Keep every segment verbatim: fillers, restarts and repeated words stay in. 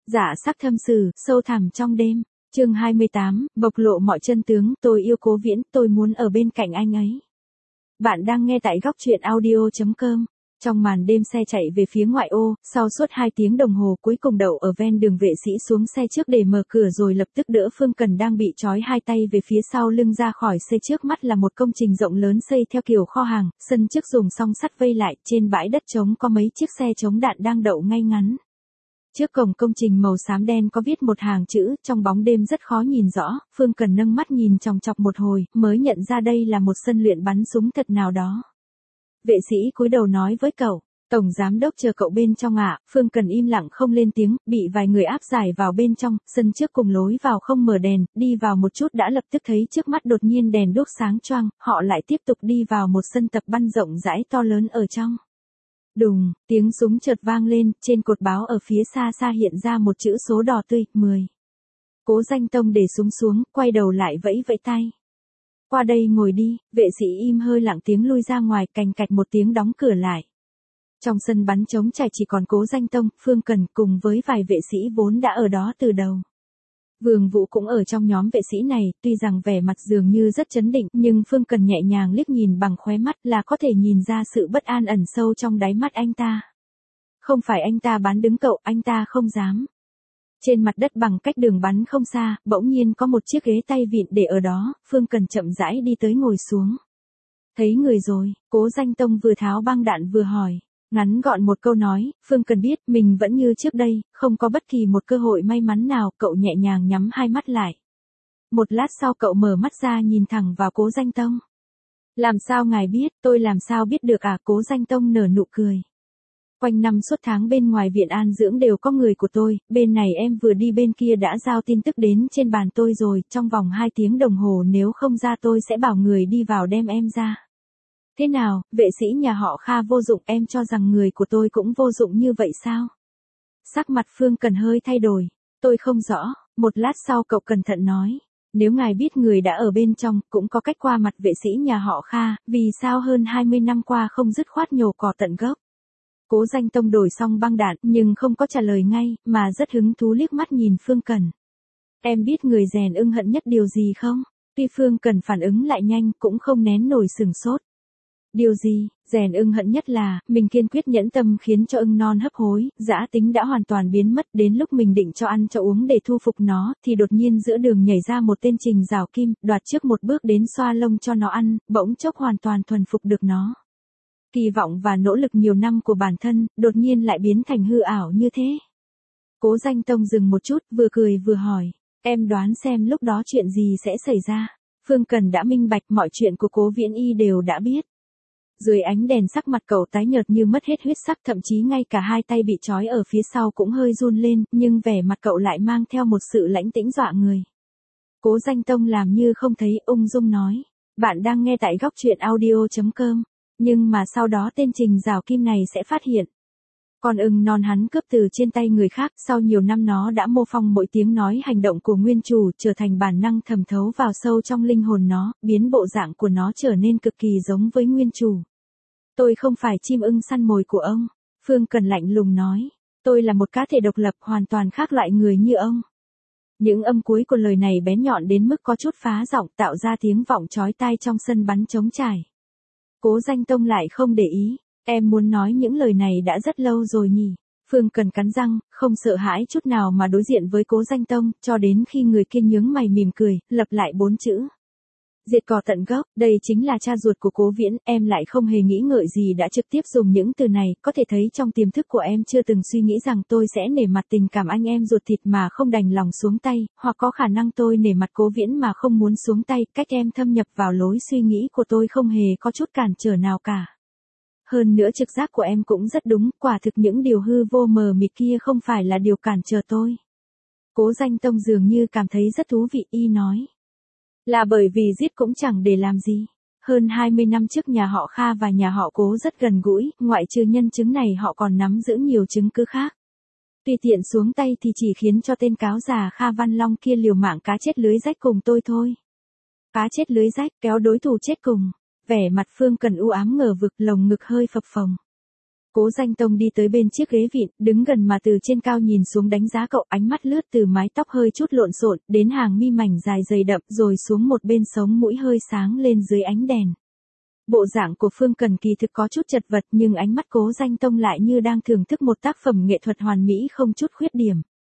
Dạ sắc thâm sử, sâu thẳm trong đêm. Chương hai mươi tám, bộc lộ mọi chân tướng, tôi yêu Cố Viễn, tôi muốn ở bên cạnh anh ấy. Bạn đang nghe tại góc truyện audio chấm com. Trong màn đêm xe chạy về phía ngoại ô, sau suốt hai tiếng đồng hồ cuối cùng đậu ở ven đường, vệ sĩ xuống xe trước để mở cửa rồi lập tức đỡ Phương Cần đang bị trói hai tay về phía sau lưng ra khỏi xe. Trước mắt là một công trình rộng lớn xây theo kiểu kho hàng, sân trước dùng song sắt vây lại, trên bãi đất trống có mấy chiếc xe chống đạn đang đậu ngay ngắn. Trước cổng công trình màu xám đen có viết một hàng chữ, trong bóng đêm rất khó nhìn rõ. Phương Cần nâng mắt nhìn chòng chọc một hồi, mới nhận ra đây là một sân luyện bắn súng thật nào đó. Vệ sĩ cúi đầu nói với cậu, tổng giám đốc chờ cậu bên trong ạ. À? Phương Cần im lặng không lên tiếng, bị vài người áp giải vào bên trong, sân trước cùng lối vào không mở đèn, đi vào một chút đã lập tức thấy trước mắt đột nhiên đèn đuốc sáng choang, họ lại tiếp tục đi vào một sân tập bắn rộng rãi to lớn ở trong. Đùng, tiếng súng chợt vang lên, trên cột báo ở phía xa xa hiện ra một chữ số đỏ tươi, mười. Cố Danh Tông để súng xuống, quay đầu lại vẫy vẫy tay. Qua đây ngồi đi, vệ sĩ im hơi lặng tiếng lui ra ngoài, cành cạch một tiếng đóng cửa lại. Trong sân bắn trống trải chỉ còn Cố Danh Tông, Phương Cần cùng với vài vệ sĩ vốn đã ở đó từ đầu. Vương Vũ cũng ở trong nhóm vệ sĩ này, tuy rằng vẻ mặt dường như rất trấn định, nhưng Phương Cần nhẹ nhàng liếc nhìn bằng khóe mắt là có thể nhìn ra sự bất an ẩn sâu trong đáy mắt anh ta. Không phải anh ta bán đứng cậu, anh ta không dám. Trên mặt đất bằng cách đường bắn không xa, bỗng nhiên có một chiếc ghế tay vịn để ở đó, Phương Cần chậm rãi đi tới ngồi xuống. Thấy người rồi, Cố Danh Tông vừa tháo băng đạn vừa hỏi. Ngắn gọn một câu nói, Phương Cần biết mình vẫn như trước đây, không có bất kỳ một cơ hội may mắn nào, cậu nhẹ nhàng nhắm hai mắt lại. Một lát sau cậu mở mắt ra nhìn thẳng vào Cố Danh Tông. Làm sao ngài biết, tôi làm sao biết được à? Cố Danh Tông nở nụ cười. Quanh năm suốt tháng bên ngoài viện an dưỡng đều có người của tôi, bên này em vừa đi bên kia đã giao tin tức đến trên bàn tôi rồi, trong vòng hai tiếng đồng hồ nếu không ra tôi sẽ bảo người đi vào đem em ra. Thế nào, vệ sĩ nhà họ Kha vô dụng, em cho rằng người của tôi cũng vô dụng như vậy sao? Sắc mặt Phương Cần hơi thay đổi. Tôi không rõ, một lát sau cậu cẩn thận nói. Nếu ngài biết người đã ở bên trong, cũng có cách qua mặt vệ sĩ nhà họ Kha, vì sao hơn hai mươi năm qua không dứt khoát nhổ cỏ tận gốc? Cố Danh Tông đổi xong băng đạn, nhưng không có trả lời ngay, mà rất hứng thú liếc mắt nhìn Phương Cần. Em biết người rèn ưng hận nhất điều gì không? Tuy Phương Cần phản ứng lại nhanh, cũng không nén nổi sừng sốt. Điều gì? Rèn ưng hận nhất là, mình kiên quyết nhẫn tâm khiến cho ưng non hấp hối, dã tính đã hoàn toàn biến mất, đến lúc mình định cho ăn cho uống để thu phục nó, thì đột nhiên giữa đường nhảy ra một tên Trình Giảo Kim, đoạt trước một bước đến xoa lông cho nó ăn, bỗng chốc hoàn toàn thuần phục được nó. Kỳ vọng và nỗ lực nhiều năm của bản thân, đột nhiên lại biến thành hư ảo như thế. Cố Danh Tông dừng một chút, vừa cười vừa hỏi, em đoán xem lúc đó chuyện gì sẽ xảy ra. Phương Cần đã minh bạch mọi chuyện của Cố Viễn Y đều đã biết. Dưới ánh đèn sắc mặt cậu tái nhợt như mất hết huyết sắc, thậm chí ngay cả hai tay bị trói ở phía sau cũng hơi run lên, nhưng vẻ mặt cậu lại mang theo một sự lãnh tĩnh dọa người. Cố Danh Tông làm như không thấy, ung dung nói, bạn đang nghe tại góc truyện audio chấm com, nhưng mà sau đó tên Trình Giảo Kim này sẽ phát hiện. Con ưng non hắn cướp từ trên tay người khác, sau nhiều năm nó đã mô phỏng mỗi tiếng nói hành động của nguyên chủ, trở thành bản năng thẩm thấu vào sâu trong linh hồn nó, biến bộ dạng của nó trở nên cực kỳ giống với nguyên chủ. Tôi không phải chim ưng săn mồi của ông, Phương Cần lạnh lùng nói. Tôi là một cá thể độc lập hoàn toàn khác loại người như ông. Những âm cuối của lời này bén nhọn đến mức có chút phá giọng, tạo ra tiếng vọng chói tai trong sân bắn trống trải. Cố Danh Tông lại không để ý. Em muốn nói những lời này đã rất lâu rồi nhỉ? Phương Cần cắn răng, không sợ hãi chút nào mà đối diện với Cố Danh Tông, cho đến khi người kia nhướng mày mỉm cười, lặp lại bốn chữ. Diệt cỏ tận gốc, đây chính là cha ruột của Cố Viễn, em lại không hề nghĩ ngợi gì đã trực tiếp dùng những từ này, có thể thấy trong tiềm thức của em chưa từng suy nghĩ rằng tôi sẽ nể mặt tình cảm anh em ruột thịt mà không đành lòng xuống tay, hoặc có khả năng tôi nể mặt Cố Viễn mà không muốn xuống tay, cách em thâm nhập vào lối suy nghĩ của tôi không hề có chút cản trở nào cả. Hơn nữa trực giác của em cũng rất đúng, quả thực những điều hư vô mờ mịt kia không phải là điều cản trở tôi. Cố Danh Tông dường như cảm thấy rất thú vị, y nói. Là bởi vì giết cũng chẳng để làm gì. Hơn hai mươi năm trước nhà họ Kha và nhà họ Cố rất gần gũi, ngoại trừ nhân chứng này họ còn nắm giữ nhiều chứng cứ khác. Tùy tiện xuống tay thì chỉ khiến cho tên cáo già Kha Văn Long kia liều mạng cá chết lưới rách cùng tôi thôi. Cá chết lưới rách, kéo đối thủ chết cùng. Vẻ mặt Phương Cần u ám ngờ vực, lồng ngực hơi phập phồng. Cố Danh Tông đi tới bên chiếc ghế vịn, đứng gần mà từ trên cao nhìn xuống đánh giá cậu, ánh mắt lướt từ mái tóc hơi chút lộn xộn, đến hàng mi mảnh dài dày đậm, rồi xuống một bên sống mũi hơi sáng lên dưới ánh đèn. Bộ dạng của Phương Cần kỳ thực có chút chật vật, nhưng ánh mắt Cố Danh Tông lại như đang thưởng thức một tác phẩm nghệ thuật hoàn mỹ không chút khuyết điểm.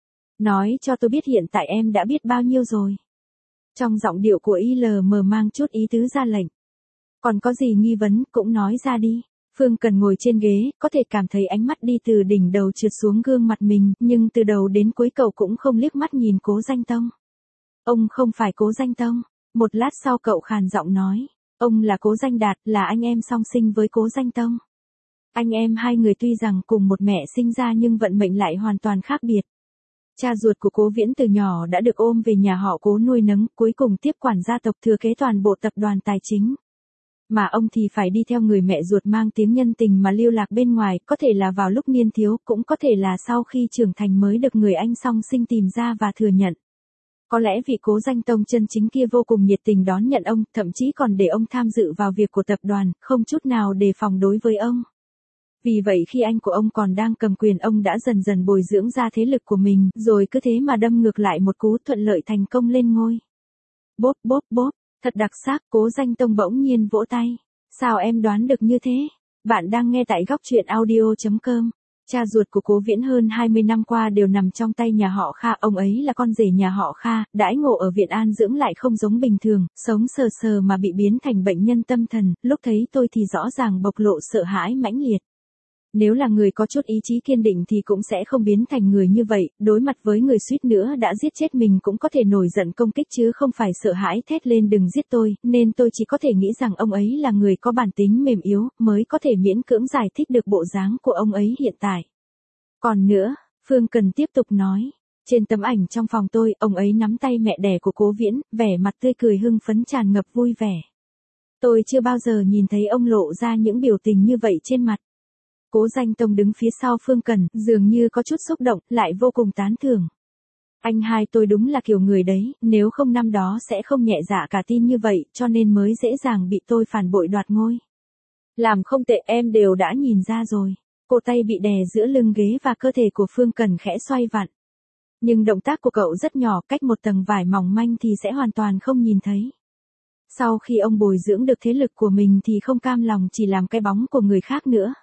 Nói cho tôi biết hiện tại em đã biết bao nhiêu rồi. Trong giọng điệu của i lờ em mang chút ý tứ ra lệnh. Còn có gì nghi vấn, cũng nói ra đi. Phương Cần ngồi trên ghế, có thể cảm thấy ánh mắt đi từ đỉnh đầu trượt xuống gương mặt mình, nhưng từ đầu đến cuối cậu cũng không liếc mắt nhìn Cố Danh Tông. Ông không phải Cố Danh Tông. Một lát sau cậu khàn giọng nói. Ông là Cố Danh Đạt, là anh em song sinh với Cố Danh Tông. Anh em hai người tuy rằng cùng một mẹ sinh ra nhưng vận mệnh lại hoàn toàn khác biệt. Cha ruột của Cố Viễn từ nhỏ đã được ôm về nhà họ Cố nuôi nấng, cuối cùng tiếp quản gia tộc thừa kế toàn bộ tập đoàn tài chính. Mà ông thì phải đi theo người mẹ ruột mang tiếng nhân tình mà lưu lạc bên ngoài, có thể là vào lúc niên thiếu, cũng có thể là sau khi trưởng thành mới được người anh song sinh tìm ra và thừa nhận. Có lẽ vị Cố Danh Tông chân chính kia vô cùng nhiệt tình đón nhận ông, thậm chí còn để ông tham dự vào việc của tập đoàn, không chút nào đề phòng đối với ông. Vì vậy khi anh của ông còn đang cầm quyền, ông đã dần dần bồi dưỡng ra thế lực của mình, rồi cứ thế mà đâm ngược lại một cú thuận lợi thành công lên ngôi. Bốp bốp bốp, thật đặc sắc. Cố Danh Tông bỗng nhiên vỗ tay. Sao em đoán được như thế? Bạn đang nghe tại góc truyện audio chấm com. Cha ruột của Cố Viễn hơn hai mươi năm qua đều nằm trong tay nhà họ Kha, ông ấy là con rể nhà họ Kha, đãi ngộ ở viện an dưỡng lại không giống bình thường, sống sờ sờ mà bị biến thành bệnh nhân tâm thần, lúc thấy tôi thì rõ ràng bộc lộ sợ hãi mãnh liệt. Nếu là người có chút ý chí kiên định thì cũng sẽ không biến thành người như vậy, đối mặt với người suýt nữa đã giết chết mình cũng có thể nổi giận công kích chứ không phải sợ hãi thét lên đừng giết tôi, nên tôi chỉ có thể nghĩ rằng ông ấy là người có bản tính mềm yếu, mới có thể miễn cưỡng giải thích được bộ dáng của ông ấy hiện tại. Còn nữa, Phương Cần tiếp tục nói, trên tấm ảnh trong phòng tôi, ông ấy nắm tay mẹ đẻ của Cố Viễn, vẻ mặt tươi cười hưng phấn tràn ngập vui vẻ. Tôi chưa bao giờ nhìn thấy ông lộ ra những biểu tình như vậy trên mặt. Cố Danh Tông đứng phía sau Phương Cần, dường như có chút xúc động, lại vô cùng tán thưởng. Anh hai tôi đúng là kiểu người đấy, nếu không năm đó sẽ không nhẹ dạ cả tin như vậy, cho nên mới dễ dàng bị tôi phản bội đoạt ngôi. Làm không tệ, em đều đã nhìn ra rồi. Cổ tay bị đè giữa lưng ghế và cơ thể của Phương Cần khẽ xoay vặn. Nhưng động tác của cậu rất nhỏ, cách một tầng vải mỏng manh thì sẽ hoàn toàn không nhìn thấy. Sau khi ông bồi dưỡng được thế lực của mình thì không cam lòng chỉ làm cái bóng của người khác nữa.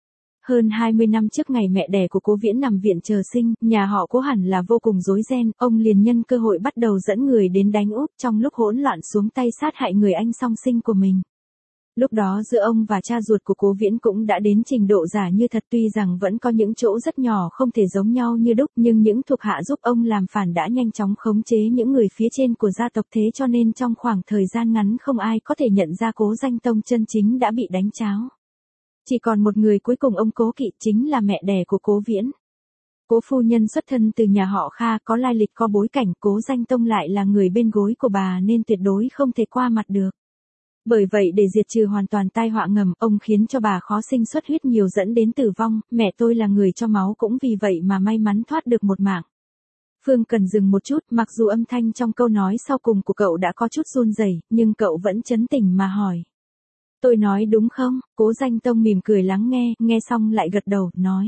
Hơn hai mươi năm trước ngày mẹ đẻ của Cố Viễn nằm viện chờ sinh, nhà họ Cố hẳn là vô cùng rối ren, ông liền nhân cơ hội bắt đầu dẫn người đến đánh úp, trong lúc hỗn loạn xuống tay sát hại người anh song sinh của mình. Lúc đó giữa ông và cha ruột của Cố Viễn cũng đã đến trình độ giả như thật, tuy rằng vẫn có những chỗ rất nhỏ không thể giống nhau như đúc, nhưng những thuộc hạ giúp ông làm phản đã nhanh chóng khống chế những người phía trên của gia tộc, thế cho nên trong khoảng thời gian ngắn không ai có thể nhận ra Cố Danh Tông chân chính đã bị đánh cháo. Chỉ còn một người cuối cùng ông cố kỵ, chính là mẹ đẻ của Cố Viễn. Cố phu nhân xuất thân từ nhà họ Kha, có lai lịch có bối cảnh, Cố Danh Tông lại là người bên gối của bà nên tuyệt đối không thể qua mặt được. Bởi vậy để diệt trừ hoàn toàn tai họa ngầm, ông khiến cho bà khó sinh xuất huyết nhiều dẫn đến tử vong, mẹ tôi là người cho máu cũng vì vậy mà may mắn thoát được một mạng. Phương Cần dừng một chút, mặc dù âm thanh trong câu nói sau cùng của cậu đã có chút run rẩy, nhưng cậu vẫn trấn tĩnh mà hỏi. Tôi nói đúng không? Cố Danh Tông mỉm cười lắng nghe, nghe xong lại gật đầu, nói.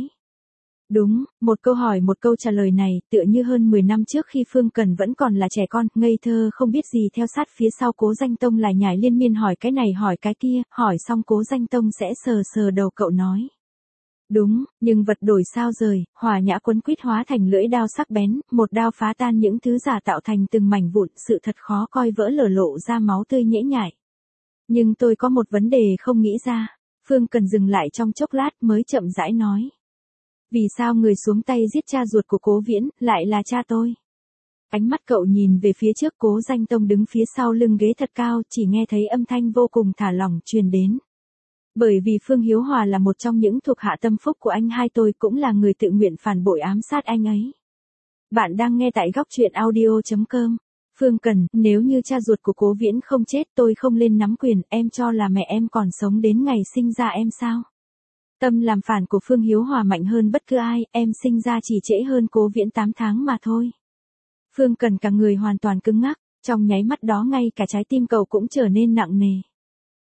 Đúng, một câu hỏi một câu trả lời này, tựa như hơn mười năm trước khi Phương Cần vẫn còn là trẻ con, ngây thơ không biết gì theo sát phía sau Cố Danh Tông lại nhải liên miên hỏi cái này hỏi cái kia, hỏi xong Cố Danh Tông sẽ sờ sờ đầu cậu nói. Đúng, nhưng vật đổi sao rời, hòa nhã quấn quýt hóa thành lưỡi đao sắc bén, một đao phá tan những thứ giả tạo thành từng mảnh vụn, sự thật khó coi vỡ lở lộ ra máu tươi nhễ nhại. Nhưng tôi có một vấn đề không nghĩ ra. Phương Cần dừng lại trong chốc lát mới chậm rãi nói. Vì sao người xuống tay giết cha ruột của Cố Viễn, lại là cha tôi? Ánh mắt cậu nhìn về phía trước, Cố Danh Tông đứng phía sau lưng ghế thật cao, chỉ nghe thấy âm thanh vô cùng thả lỏng truyền đến. Bởi vì Phương Hiếu Hòa là một trong những thuộc hạ tâm phúc của anh hai tôi, cũng là người tự nguyện phản bội ám sát anh ấy. Bạn đang nghe tại góc truyện audio chấm com. Phương Cần, nếu như cha ruột của Cố Viễn không chết tôi không lên nắm quyền, em cho là mẹ em còn sống đến ngày sinh ra em sao? Tâm làm phản của Phương Hiếu Hòa mạnh hơn bất cứ ai, em sinh ra chỉ trễ hơn Cố Viễn tám tháng mà thôi. Phương Cần cả người hoàn toàn cứng ngắc, trong nháy mắt đó ngay cả trái tim cậu cũng trở nên nặng nề.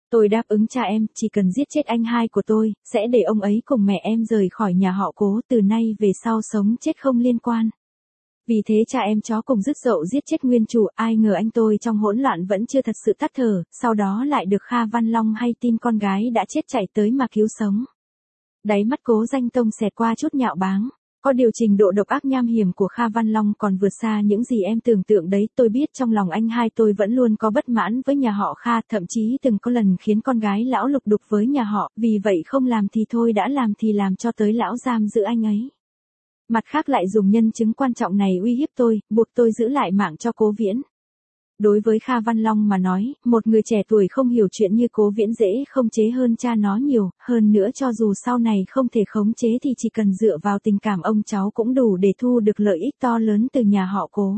Tôi đáp ứng cha em, chỉ cần giết chết anh hai của tôi, sẽ để ông ấy cùng mẹ em rời khỏi nhà họ Cố, từ nay về sau sống chết không liên quan. Vì thế cha em chó cùng dứt dậu giết chết nguyên chủ, ai ngờ anh tôi trong hỗn loạn vẫn chưa thật sự tắt thở, sau đó lại được Kha Văn Long hay tin con gái đã chết chạy tới mà cứu sống. Đáy mắt Cố Danh Tông xẹt qua chút nhạo báng. Có điều trình độ độc ác nham hiểm của Kha Văn Long còn vượt xa những gì em tưởng tượng đấy. Tôi biết trong lòng anh hai tôi vẫn luôn có bất mãn với nhà họ Kha, thậm chí từng có lần khiến con gái lão lục đục với nhà họ, vì vậy không làm thì thôi đã làm thì làm cho tới lão giam giữ anh ấy. Mặt khác lại dùng nhân chứng quan trọng này uy hiếp tôi, buộc tôi giữ lại mạng cho Cố Viễn. Đối với Kha Văn Long mà nói, một người trẻ tuổi không hiểu chuyện như Cố Viễn dễ không chế hơn cha nó nhiều, hơn nữa cho dù sau này không thể khống chế thì chỉ cần dựa vào tình cảm ông cháu cũng đủ để thu được lợi ích to lớn từ nhà họ Cố.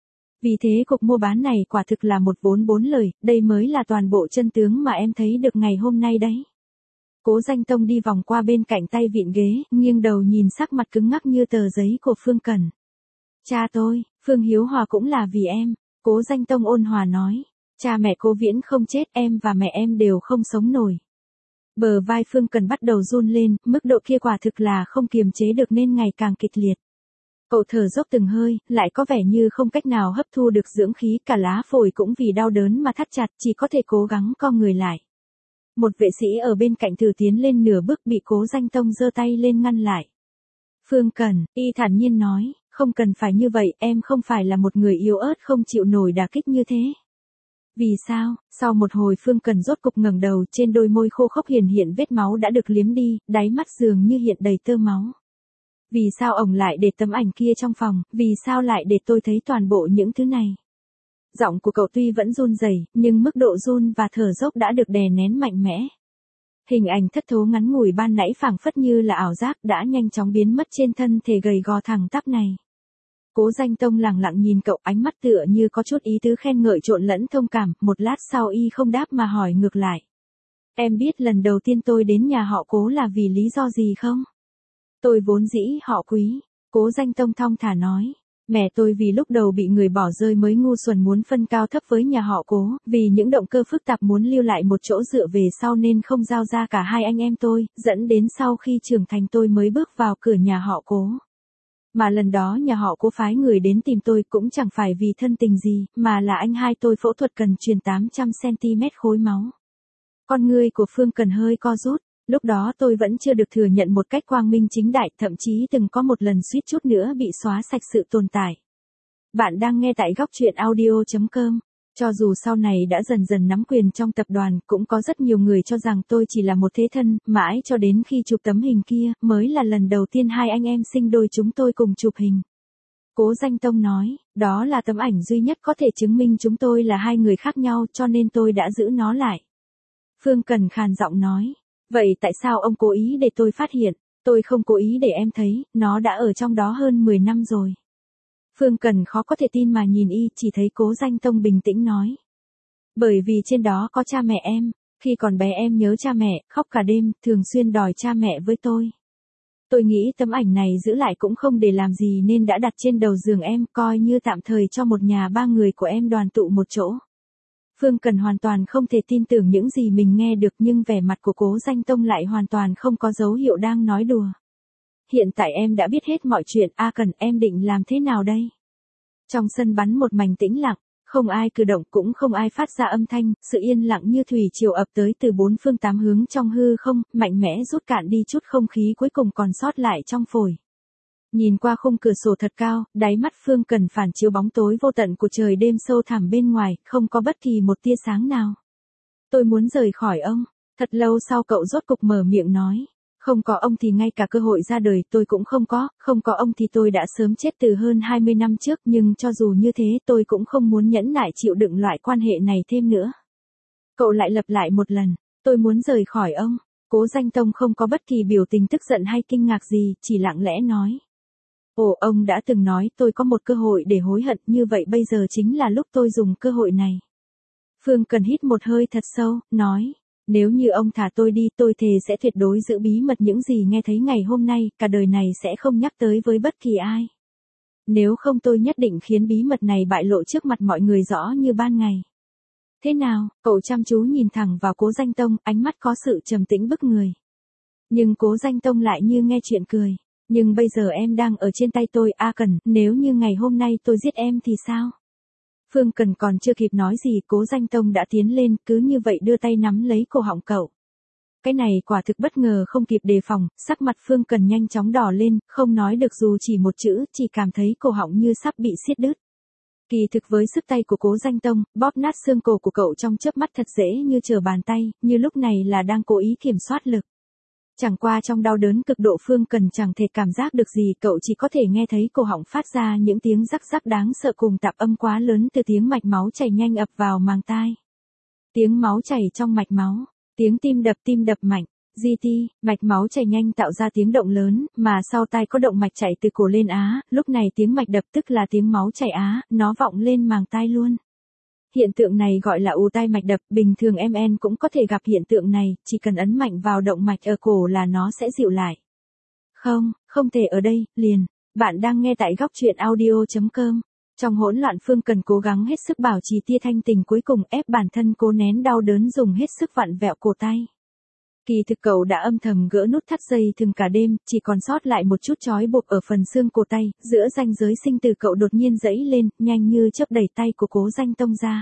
Vì thế cuộc mua bán này quả thực là một vốn bốn lời, đây mới là toàn bộ chân tướng mà em thấy được ngày hôm nay đấy. Cố Danh Tông đi vòng qua bên cạnh tay vịn ghế, nghiêng đầu nhìn sắc mặt cứng ngắc như tờ giấy của Phương Cẩn. Cha tôi, Phương Hiếu Hòa cũng là vì em. Cố Danh Tông ôn hòa nói, cha mẹ Cố Viễn không chết, em và mẹ em đều không sống nổi. Bờ vai Phương Cần bắt đầu run lên, mức độ kia quả thực là không kiềm chế được nên ngày càng kịch liệt. Cậu thở dốc từng hơi, lại có vẻ như không cách nào hấp thu được dưỡng khí, cả lá phổi cũng vì đau đớn mà thắt chặt, chỉ có thể cố gắng co người lại. Một vệ sĩ ở bên cạnh thử tiến lên nửa bước bị Cố Danh Tông giơ tay lên ngăn lại. Phương Cần, y thản nhiên nói. Không cần phải như vậy, em không phải là một người yếu ớt không chịu nổi đả kích như thế. Vì sao? Sau một hồi Phương Cần rốt cục ngẩng đầu, trên đôi môi khô khốc hiển hiện vết máu đã được liếm đi, đáy mắt dường như hiện đầy tơ máu. Vì sao ổng lại để tấm ảnh kia trong phòng, vì sao lại để tôi thấy toàn bộ những thứ này? Giọng của cậu tuy vẫn run rẩy, nhưng mức độ run và thở dốc đã được đè nén mạnh mẽ. Hình ảnh thất thố ngắn ngủi ban nãy phảng phất như là ảo giác đã nhanh chóng biến mất trên thân thể gầy gò thẳng tắp này. Cố Danh Tông lẳng lặng nhìn cậu, ánh mắt tựa như có chút ý tứ khen ngợi trộn lẫn thông cảm, một lát sau y không đáp mà hỏi ngược lại. Em biết lần đầu tiên tôi đến nhà họ Cố là vì lý do gì không? Tôi vốn dĩ họ Quý, Cố Danh Tông thong thả nói. Mẹ tôi vì lúc đầu bị người bỏ rơi mới ngu xuẩn muốn phân cao thấp với nhà họ Cố, vì những động cơ phức tạp muốn lưu lại một chỗ dựa về sau nên không giao ra cả hai anh em tôi, dẫn đến sau khi trưởng thành tôi mới bước vào cửa nhà họ Cố. Mà lần đó nhà họ Cố phái người đến tìm tôi cũng chẳng phải vì thân tình gì, mà là anh hai tôi phẫu thuật cần truyền tám trăm xăng-ti-mét khối máu. Con ngươi của Phương Cần hơi co rút, lúc đó tôi vẫn chưa được thừa nhận một cách quang minh chính đại, thậm chí từng có một lần suýt chút nữa bị xóa sạch sự tồn tại. Bạn đang nghe tại góc truyện audio chấm com. Cho dù sau này đã dần dần nắm quyền trong tập đoàn, cũng có rất nhiều người cho rằng tôi chỉ là một thế thân, mãi cho đến khi chụp tấm hình kia, mới là lần đầu tiên hai anh em sinh đôi chúng tôi cùng chụp hình. Cố Danh Tông nói, đó là tấm ảnh duy nhất có thể chứng minh chúng tôi là hai người khác nhau, cho nên tôi đã giữ nó lại. Phương Cần khàn giọng nói, vậy tại sao ông cố ý để tôi phát hiện? Tôi không cố ý để em thấy, nó đã ở trong đó hơn mười năm rồi. Phương Cần khó có thể tin mà nhìn y, chỉ thấy Cố Danh Tông bình tĩnh nói. Bởi vì trên đó có cha mẹ em, khi còn bé em nhớ cha mẹ, khóc cả đêm, thường xuyên đòi cha mẹ với tôi. Tôi nghĩ tấm ảnh này giữ lại cũng không để làm gì nên đã đặt trên đầu giường em, coi như tạm thời cho một nhà ba người của em đoàn tụ một chỗ. Phương Cần hoàn toàn không thể tin tưởng những gì mình nghe được, nhưng vẻ mặt của Cố Danh Tông lại hoàn toàn không có dấu hiệu đang nói đùa. Hiện tại em đã biết hết mọi chuyện, A Cần, em định làm thế nào đây? Trong sân bắn một mảnh tĩnh lặng, không ai cử động cũng không ai phát ra âm thanh, sự yên lặng như thủy triều ập tới từ bốn phương tám hướng trong hư không, mạnh mẽ rút cạn đi chút không khí cuối cùng còn sót lại trong phổi. Nhìn qua khung cửa sổ thật cao, đáy mắt Phương Cần phản chiếu bóng tối vô tận của trời đêm sâu thẳm bên ngoài, không có bất kỳ một tia sáng nào. Tôi muốn rời khỏi ông. Thật lâu sau cậu rốt cục mở miệng nói. Không có ông thì ngay cả cơ hội ra đời tôi cũng không có, không có ông thì tôi đã sớm chết từ hơn hai mươi năm trước, nhưng cho dù như thế tôi cũng không muốn nhẫn nại chịu đựng loại quan hệ này thêm nữa. Cậu lại lặp lại một lần, tôi muốn rời khỏi ông. Cố Danh Tông không có bất kỳ biểu tình tức giận hay kinh ngạc gì, chỉ lặng lẽ nói. Ồ, ông đã từng nói tôi có một cơ hội để hối hận, như vậy bây giờ chính là lúc tôi dùng cơ hội này. Phương Cần hít một hơi thật sâu, nói. Nếu như ông thả tôi đi, tôi thề sẽ tuyệt đối giữ bí mật những gì nghe thấy ngày hôm nay, cả đời này sẽ không nhắc tới với bất kỳ ai. Nếu không tôi nhất định khiến bí mật này bại lộ trước mặt mọi người rõ như ban ngày. Thế nào? Cậu chăm chú nhìn thẳng vào Cố Danh Tông, ánh mắt có sự trầm tĩnh bức người. Nhưng Cố Danh Tông lại như nghe chuyện cười. Nhưng bây giờ em đang ở trên tay tôi, A Cần, nếu như ngày hôm nay tôi giết em thì sao? Phương Cần còn chưa kịp nói gì, Cố Danh Tông đã tiến lên, cứ như vậy đưa tay nắm lấy cổ họng cậu. Cái này quả thực bất ngờ không kịp đề phòng, sắc mặt Phương Cần nhanh chóng đỏ lên, không nói được dù chỉ một chữ, chỉ cảm thấy cổ họng như sắp bị xiết đứt. Kỳ thực với sức tay của Cố Danh Tông, bóp nát xương cổ của cậu trong chớp mắt thật dễ như trở bàn tay, như lúc này là đang cố ý kiểm soát lực. Chẳng qua trong đau đớn cực độ Phương Cần chẳng thể cảm giác được gì, cậu chỉ có thể nghe thấy cổ họng phát ra những tiếng rắc rắc đáng sợ cùng tạp âm quá lớn từ tiếng mạch máu chảy nhanh ập vào màng tai. Tiếng máu chảy trong mạch máu, tiếng tim đập tim đập mạnh, giê tê, mạch máu chảy nhanh tạo ra tiếng động lớn, mà sau tai có động mạch chảy từ cổ lên á, lúc này tiếng mạch đập tức là tiếng máu chảy á, nó vọng lên màng tai luôn. Hiện tượng này gọi là ù tai mạch đập, bình thường em en cũng có thể gặp hiện tượng này, chỉ cần ấn mạnh vào động mạch ở cổ là nó sẽ dịu lại. Không, không thể ở đây, liền. Bạn đang nghe tại góc truyện audio chấm com. Trong hỗn loạn Phương Cần cố gắng hết sức bảo trì tia thanh tình, cuối cùng ép bản thân cố nén đau đớn dùng hết sức vặn vẹo cổ tay. Kỳ thực cậu đã âm thầm gỡ nút thắt dây thừng cả đêm, chỉ còn sót lại một chút trói buộc ở phần xương cổ tay, giữa ranh giới sinh tử cậu đột nhiên giãy lên, nhanh như chớp đẩy tay của Cố Danh Tông ra.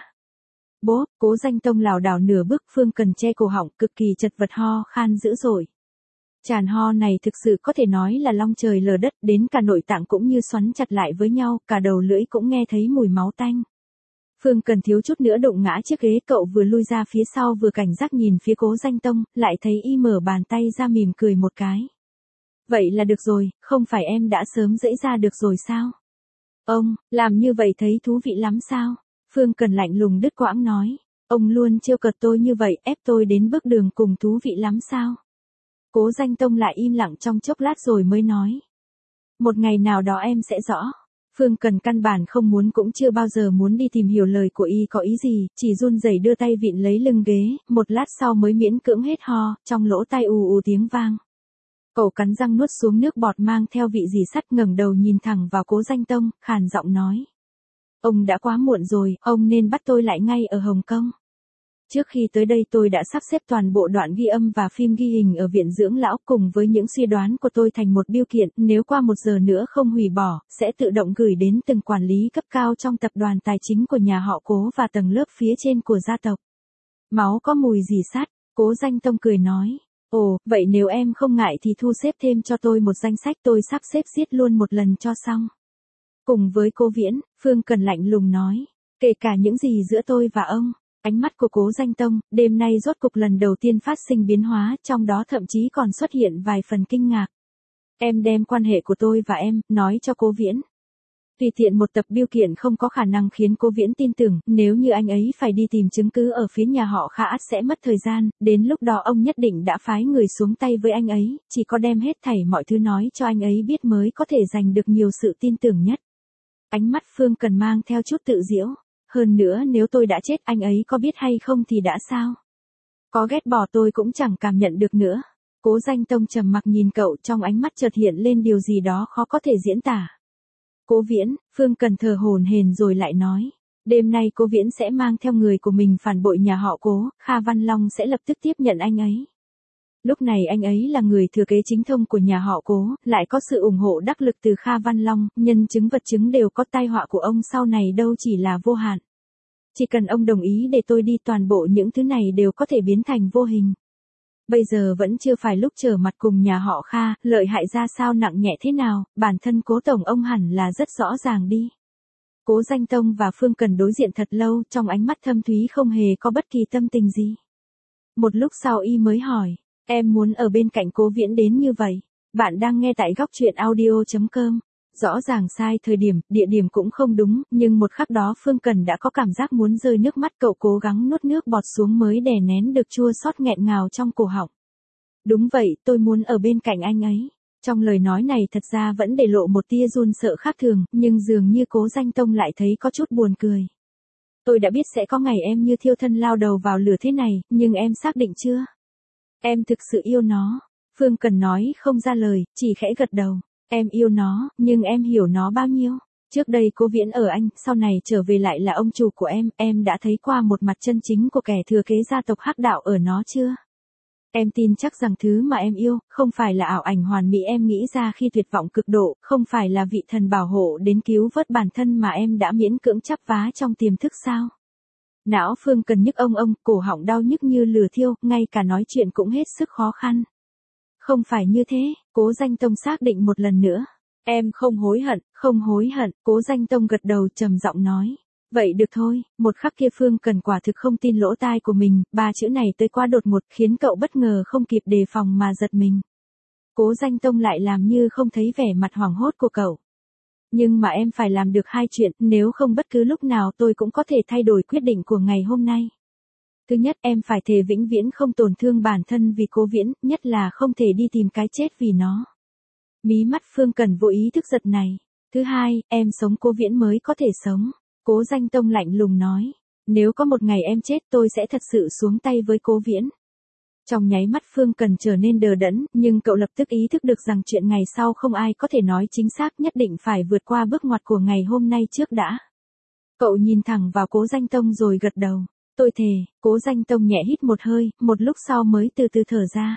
Bố, Cố Danh Tông lảo đảo nửa bước, Phương Cần che cổ họng, cực kỳ chật vật ho khan dữ dội. Tràn ho này thực sự có thể nói là long trời lở đất, đến cả nội tạng cũng như xoắn chặt lại với nhau, cả đầu lưỡi cũng nghe thấy mùi máu tanh. Phương Cần thiếu chút nữa đụng ngã chiếc ghế, cậu vừa lui ra phía sau vừa cảnh giác nhìn phía Cố Danh Tông, lại thấy y mở bàn tay ra mỉm cười một cái. Vậy là được rồi, không phải em đã sớm giãy ra được rồi sao? Ông, làm như vậy thấy thú vị lắm sao? Phương Cần lạnh lùng đứt quãng nói. Ông luôn trêu cợt tôi như vậy, ép tôi đến bước đường cùng thú vị lắm sao? Cố Danh Tông lại im lặng trong chốc lát rồi mới nói. Một ngày nào đó em sẽ rõ. Phương Cần căn bản không muốn cũng chưa bao giờ muốn đi tìm hiểu lời của y có ý gì, chỉ run rẩy đưa tay vịn lấy lưng ghế, một lát sau mới miễn cưỡng hết ho, trong lỗ tai ù ù tiếng vang. Cậu cắn răng nuốt xuống nước bọt mang theo vị dì sắt, ngẩng đầu nhìn thẳng vào Cố Danh Tông, khàn giọng nói. Ông đã quá muộn rồi, ông nên bắt tôi lại ngay ở Hồng Kông. Trước khi tới đây tôi đã sắp xếp toàn bộ đoạn ghi âm và phim ghi hình ở viện dưỡng lão cùng với những suy đoán của tôi thành một biêu kiện, nếu qua một giờ nữa không hủy bỏ, sẽ tự động gửi đến từng quản lý cấp cao trong tập đoàn tài chính của nhà họ Cố và tầng lớp phía trên của gia tộc. Máu có mùi dì sắt, Cố Danh Tông cười nói. Ồ, vậy nếu em không ngại thì thu xếp thêm cho tôi một danh sách, tôi sắp xếp giết luôn một lần cho xong. Cùng với Cố Viễn, Phương Cần lạnh lùng nói. Kể cả những gì giữa tôi và ông. Ánh mắt của Cố Danh Tông, đêm nay rốt cục lần đầu tiên phát sinh biến hóa, trong đó thậm chí còn xuất hiện vài phần kinh ngạc. Em đem quan hệ của tôi và em, nói cho Cố Viễn. Tùy tiện một tập biêu kiện không có khả năng khiến Cố Viễn tin tưởng, nếu như anh ấy phải đi tìm chứng cứ ở phía nhà họ Kha ắt sẽ mất thời gian, đến lúc đó ông nhất định đã phái người xuống tay với anh ấy, chỉ có đem hết thảy mọi thứ nói cho anh ấy biết mới có thể giành được nhiều sự tin tưởng nhất. Ánh mắt Phương Cần mang theo chút tự giễu. Hơn nữa nếu tôi đã chết anh ấy có biết hay không thì đã sao? Có ghét bỏ tôi cũng chẳng cảm nhận được nữa. Cố Danh Tông trầm mặc nhìn cậu, trong ánh mắt chợt hiện lên điều gì đó khó có thể diễn tả. Cố Viễn, Phương Cần thở hổn hển rồi lại nói. Đêm nay Cố Viễn sẽ mang theo người của mình phản bội nhà họ Cố, Kha Văn Long sẽ lập tức tiếp nhận anh ấy. Lúc này anh ấy là người thừa kế chính thông của nhà họ Cố, lại có sự ủng hộ đắc lực từ Kha Văn Long, nhân chứng vật chứng đều có, tai họa của ông sau này đâu chỉ là vô hạn. Chỉ cần ông đồng ý để tôi đi, toàn bộ những thứ này đều có thể biến thành vô hình. Bây giờ vẫn chưa phải lúc trở mặt cùng nhà họ Kha, lợi hại ra sao nặng nhẹ thế nào, bản thân Cố tổng ông hẳn là rất rõ ràng đi. Cố Danh Tông và Phương Cần đối diện thật lâu, trong ánh mắt thâm thúy không hề có bất kỳ tâm tình gì. Một lúc sau y mới hỏi. Em muốn ở bên cạnh Cố Viễn đến như vậy. Bạn đang nghe tại góc truyện audio chấm com. Rõ ràng sai thời điểm, địa điểm cũng không đúng, nhưng một khắc đó Phương Cần đã có cảm giác muốn rơi nước mắt, cậu cố gắng nuốt nước bọt xuống mới đè nén được chua xót nghẹn ngào trong cổ họng. Đúng vậy, tôi muốn ở bên cạnh anh ấy. Trong lời nói này thật ra vẫn để lộ một tia run sợ khác thường, nhưng dường như Cố Danh Tông lại thấy có chút buồn cười. Tôi đã biết sẽ có ngày em như thiêu thân lao đầu vào lửa thế này, nhưng em xác định chưa? Em thực sự yêu nó. Phương Cần nói không ra lời, chỉ khẽ gật đầu. Em yêu nó, nhưng em hiểu nó bao nhiêu? Trước đây Cố Viễn ở Anh, sau này trở về lại là ông chủ của em, em đã thấy qua một mặt chân chính của kẻ thừa kế gia tộc Hắc Đạo ở nó chưa? Em tin chắc rằng thứ mà em yêu, không phải là ảo ảnh hoàn mỹ em nghĩ ra khi tuyệt vọng cực độ, không phải là vị thần bảo hộ đến cứu vớt bản thân mà em đã miễn cưỡng chắp vá trong tiềm thức sao? Não Phương Cần nhức ông ông, cổ họng đau nhức như lửa thiêu, ngay cả nói chuyện cũng hết sức khó khăn. Không phải như thế, Cố Danh Tông xác định một lần nữa. Em không hối hận, không hối hận, Cố Danh Tông gật đầu trầm giọng nói. Vậy được thôi, một khắc kia Phương Cần quả thực không tin lỗ tai của mình, ba chữ này tới quá đột ngột khiến cậu bất ngờ không kịp đề phòng mà giật mình. Cố Danh Tông lại làm như không thấy vẻ mặt hoảng hốt của cậu. Nhưng mà em phải làm được hai chuyện, nếu không bất cứ lúc nào tôi cũng có thể thay đổi quyết định của ngày hôm nay. Thứ nhất, em phải thề vĩnh viễn không tổn thương bản thân vì Cố Viễn, nhất là không thể đi tìm cái chết vì nó. Mí mắt Phương Cần vô ý thức giật này. Thứ hai, em sống Cố Viễn mới có thể sống. Cố Danh Tông lạnh lùng nói. Nếu có một ngày em chết tôi sẽ thật sự xuống tay với Cố Viễn. Trong nháy mắt Phương Cần trở nên đờ đẫn, nhưng cậu lập tức ý thức được rằng chuyện ngày sau không ai có thể nói chính xác, nhất định phải vượt qua bước ngoặt của ngày hôm nay trước đã. Cậu nhìn thẳng vào Cố Danh Tông rồi gật đầu. Tôi thề. Cố Danh Tông nhẹ hít một hơi, một lúc sau mới từ từ thở ra.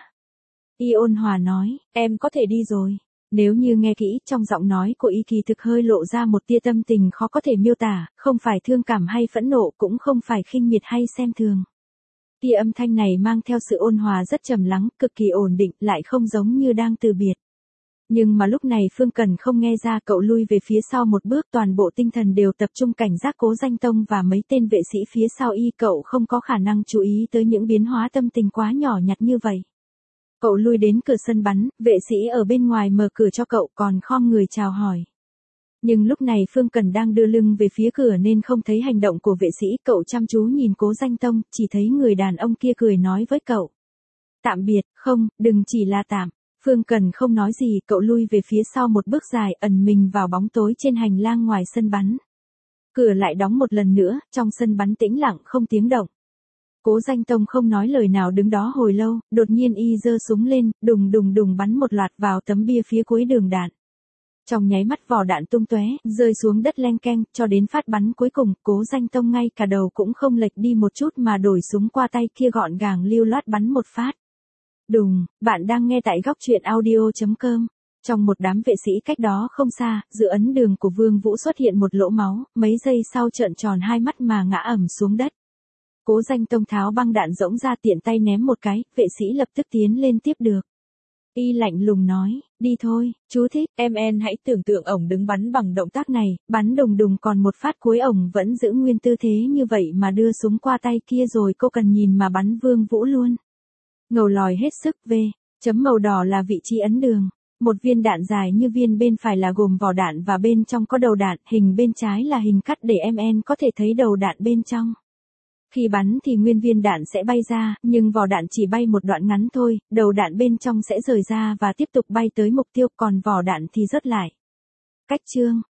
Y ôn hòa nói, em có thể đi rồi. Nếu như nghe kỹ, trong giọng nói của Y kỳ thực hơi lộ ra một tia tâm tình khó có thể miêu tả, không phải thương cảm hay phẫn nộ, cũng không phải khinh miệt hay xem thường. Tia âm thanh này mang theo sự ôn hòa rất trầm lắng, cực kỳ ổn định, lại không giống như đang từ biệt. Nhưng mà lúc này Phương Cần không nghe ra, cậu lui về phía sau một bước, toàn bộ tinh thần đều tập trung cảnh giác Cố Danh Tông và mấy tên vệ sĩ phía sau Y. Cậu không có khả năng chú ý tới những biến hóa tâm tình quá nhỏ nhặt như vậy. Cậu lui đến cửa sân bắn, vệ sĩ ở bên ngoài mở cửa cho cậu, còn khom người chào hỏi. Nhưng lúc này Phương Cần đang đưa lưng về phía cửa nên không thấy hành động của vệ sĩ, cậu chăm chú nhìn Cố Danh Tông, chỉ thấy người đàn ông kia cười nói với cậu. Tạm biệt, không, đừng chỉ là tạm. Phương Cần không nói gì, cậu lui về phía sau một bước dài, ẩn mình vào bóng tối trên hành lang ngoài sân bắn. Cửa lại đóng một lần nữa, trong sân bắn tĩnh lặng không tiếng động. Cố Danh Tông không nói lời nào đứng đó hồi lâu, đột nhiên Y giơ súng lên, đùng đùng đùng bắn một loạt vào tấm bia phía cuối đường đạn. Trong nháy mắt vỏ đạn tung tóe, rơi xuống đất leng keng, cho đến phát bắn cuối cùng, Cố Danh Tông ngay cả đầu cũng không lệch đi một chút mà đổi súng qua tay kia gọn gàng lưu loát bắn một phát. Đùng, bạn đang nghe tại góc truyện audio chấm com. Trong một đám vệ sĩ cách đó không xa, giữa ấn đường của Vương Vũ xuất hiện một lỗ máu, mấy giây sau trợn tròn hai mắt mà ngã ẩm xuống đất. Cố Danh Tông tháo băng đạn rỗng ra tiện tay ném một cái, vệ sĩ lập tức tiến lên tiếp được. Y lạnh lùng nói, đi thôi, chú thích, em en hãy tưởng tượng ổng đứng bắn bằng động tác này, bắn đùng đùng còn một phát cuối ổng vẫn giữ nguyên tư thế như vậy mà đưa súng qua tay kia rồi cô cần nhìn mà bắn Vương Vũ luôn. Ngầu lòi hết sức, V, chấm màu đỏ là vị trí ấn đường. Một viên đạn dài như viên bên phải là gồm vỏ đạn và bên trong có đầu đạn, hình bên trái là hình cắt để em en có thể thấy đầu đạn bên trong. Khi bắn thì nguyên viên đạn sẽ bay ra, nhưng vỏ đạn chỉ bay một đoạn ngắn thôi, đầu đạn bên trong sẽ rời ra và tiếp tục bay tới mục tiêu, còn vỏ đạn thì rớt lại. Cách chương,